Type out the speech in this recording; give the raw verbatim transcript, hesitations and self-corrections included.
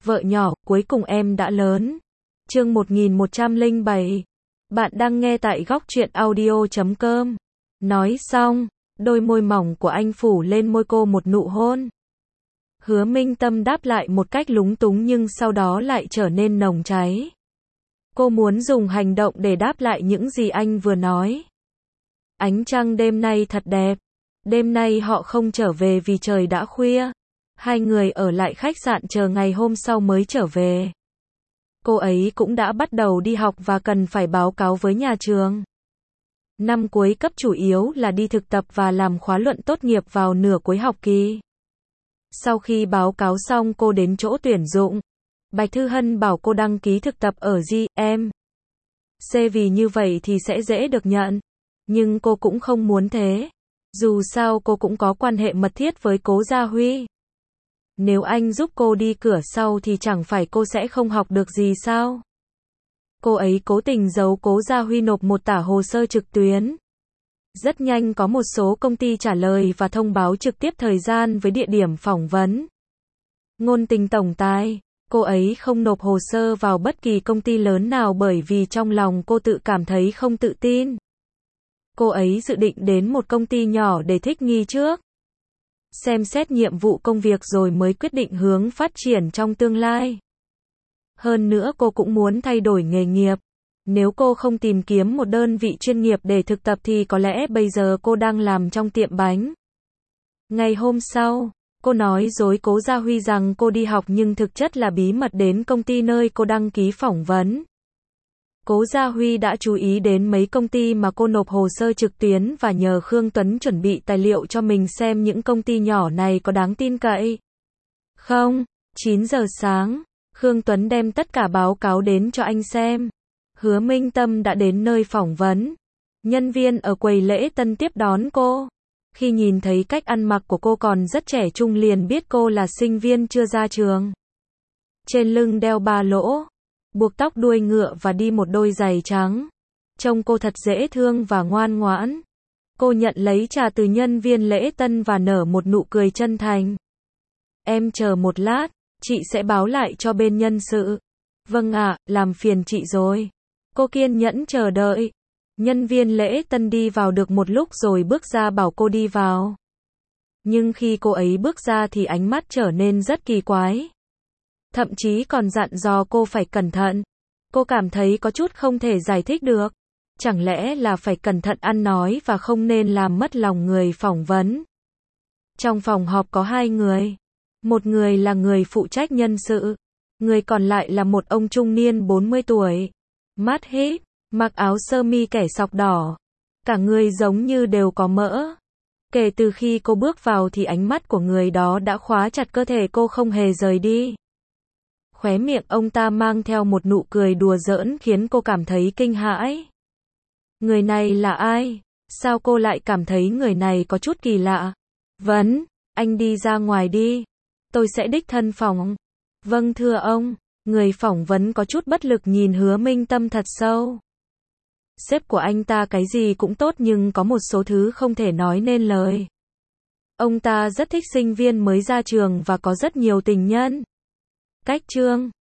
Vợ nhỏ, cuối cùng em đã lớn. Chương một nghìn một trăm lẻ bảy. Bạn đang nghe tại góc truyện audio chấm com. Nói xong, đôi môi mỏng của anh phủ lên môi cô một nụ hôn. Hứa Minh Tâm đáp lại một cách lúng túng nhưng sau đó lại trở nên nồng cháy. Cô muốn dùng hành động để đáp lại những gì anh vừa nói. Ánh trăng đêm nay thật đẹp. Đêm nay họ không trở về vì trời đã khuya. Hai người ở lại khách sạn chờ ngày hôm sau mới trở về. Cô ấy cũng đã bắt đầu đi học và cần phải báo cáo với nhà trường. Năm cuối cấp chủ yếu là đi thực tập và làm khóa luận tốt nghiệp vào nửa cuối học kỳ. Sau khi báo cáo xong cô đến chỗ tuyển dụng. Bạch Thư Hân bảo cô đăng ký thực tập ở giê em xê vì như vậy thì sẽ dễ được nhận. Nhưng cô cũng không muốn thế. Dù sao cô cũng có quan hệ mật thiết với Cố Gia Huy. Nếu anh giúp cô đi cửa sau thì chẳng phải cô sẽ không học được gì sao? Cô ấy cố tình giấu Cố Gia Huy nộp một tả hồ sơ trực tuyến. Rất nhanh có một số công ty trả lời và thông báo trực tiếp thời gian với địa điểm phỏng vấn. Ngôn tình tổng tài, cô ấy không nộp hồ sơ vào bất kỳ công ty lớn nào bởi vì trong lòng cô tự cảm thấy không tự tin. Cô ấy dự định đến một công ty nhỏ để thích nghi trước. Xem xét nhiệm vụ công việc rồi mới quyết định hướng phát triển trong tương lai. Hơn nữa cô cũng muốn thay đổi nghề nghiệp. Nếu cô không tìm kiếm một đơn vị chuyên nghiệp để thực tập thì có lẽ bây giờ cô đang làm trong tiệm bánh. Ngày hôm sau, cô nói dối Cố Gia Huy rằng cô đi học nhưng thực chất là bí mật đến công ty nơi cô đăng ký phỏng vấn. Cố Gia Huy đã chú ý đến mấy công ty mà cô nộp hồ sơ trực tuyến và nhờ Khương Tuấn chuẩn bị tài liệu cho mình xem những công ty nhỏ này có đáng tin cậy không. chín giờ sáng, Khương Tuấn đem tất cả báo cáo đến cho anh xem. Hứa Minh Tâm đã đến nơi phỏng vấn. Nhân viên ở quầy lễ tân tiếp đón cô. Khi nhìn thấy cách ăn mặc của cô còn rất trẻ trung liền biết cô là sinh viên chưa ra trường. Trên lưng đeo ba lỗ, buộc tóc đuôi ngựa và đi một đôi giày trắng. Trông cô thật dễ thương và ngoan ngoãn. Cô nhận lấy trà từ nhân viên lễ tân và nở một nụ cười chân thành. Em chờ một lát, chị sẽ báo lại cho bên nhân sự. Vâng ạ, làm phiền chị rồi. Cô kiên nhẫn chờ đợi. Nhân viên lễ tân đi vào được một lúc rồi bước ra bảo cô đi vào. Nhưng khi cô ấy bước ra thì ánh mắt trở nên rất kỳ quái. Thậm chí còn dặn dò cô phải cẩn thận. Cô cảm thấy có chút không thể giải thích được. Chẳng lẽ là phải cẩn thận ăn nói và không nên làm mất lòng người phỏng vấn. Trong phòng họp có hai người. Một người là người phụ trách nhân sự. Người còn lại là một ông trung niên bốn mươi tuổi. Mắt híp, mặc áo sơ mi kẻ sọc đỏ. Cả người giống như đều có mỡ. Kể từ khi cô bước vào thì ánh mắt của người đó đã khóa chặt cơ thể cô không hề rời đi. Khóe miệng ông ta mang theo một nụ cười đùa giỡn khiến cô cảm thấy kinh hãi. Người này là ai? Sao cô lại cảm thấy người này có chút kỳ lạ? Vấn, anh đi ra ngoài đi. Tôi sẽ đích thân phỏng. Vâng thưa ông. Người phỏng vấn có chút bất lực nhìn Hứa Minh Tâm thật sâu. Sếp của anh ta cái gì cũng tốt nhưng có một số thứ không thể nói nên lời. Ông ta rất thích sinh viên mới ra trường và có rất nhiều tình nhân. Cách chương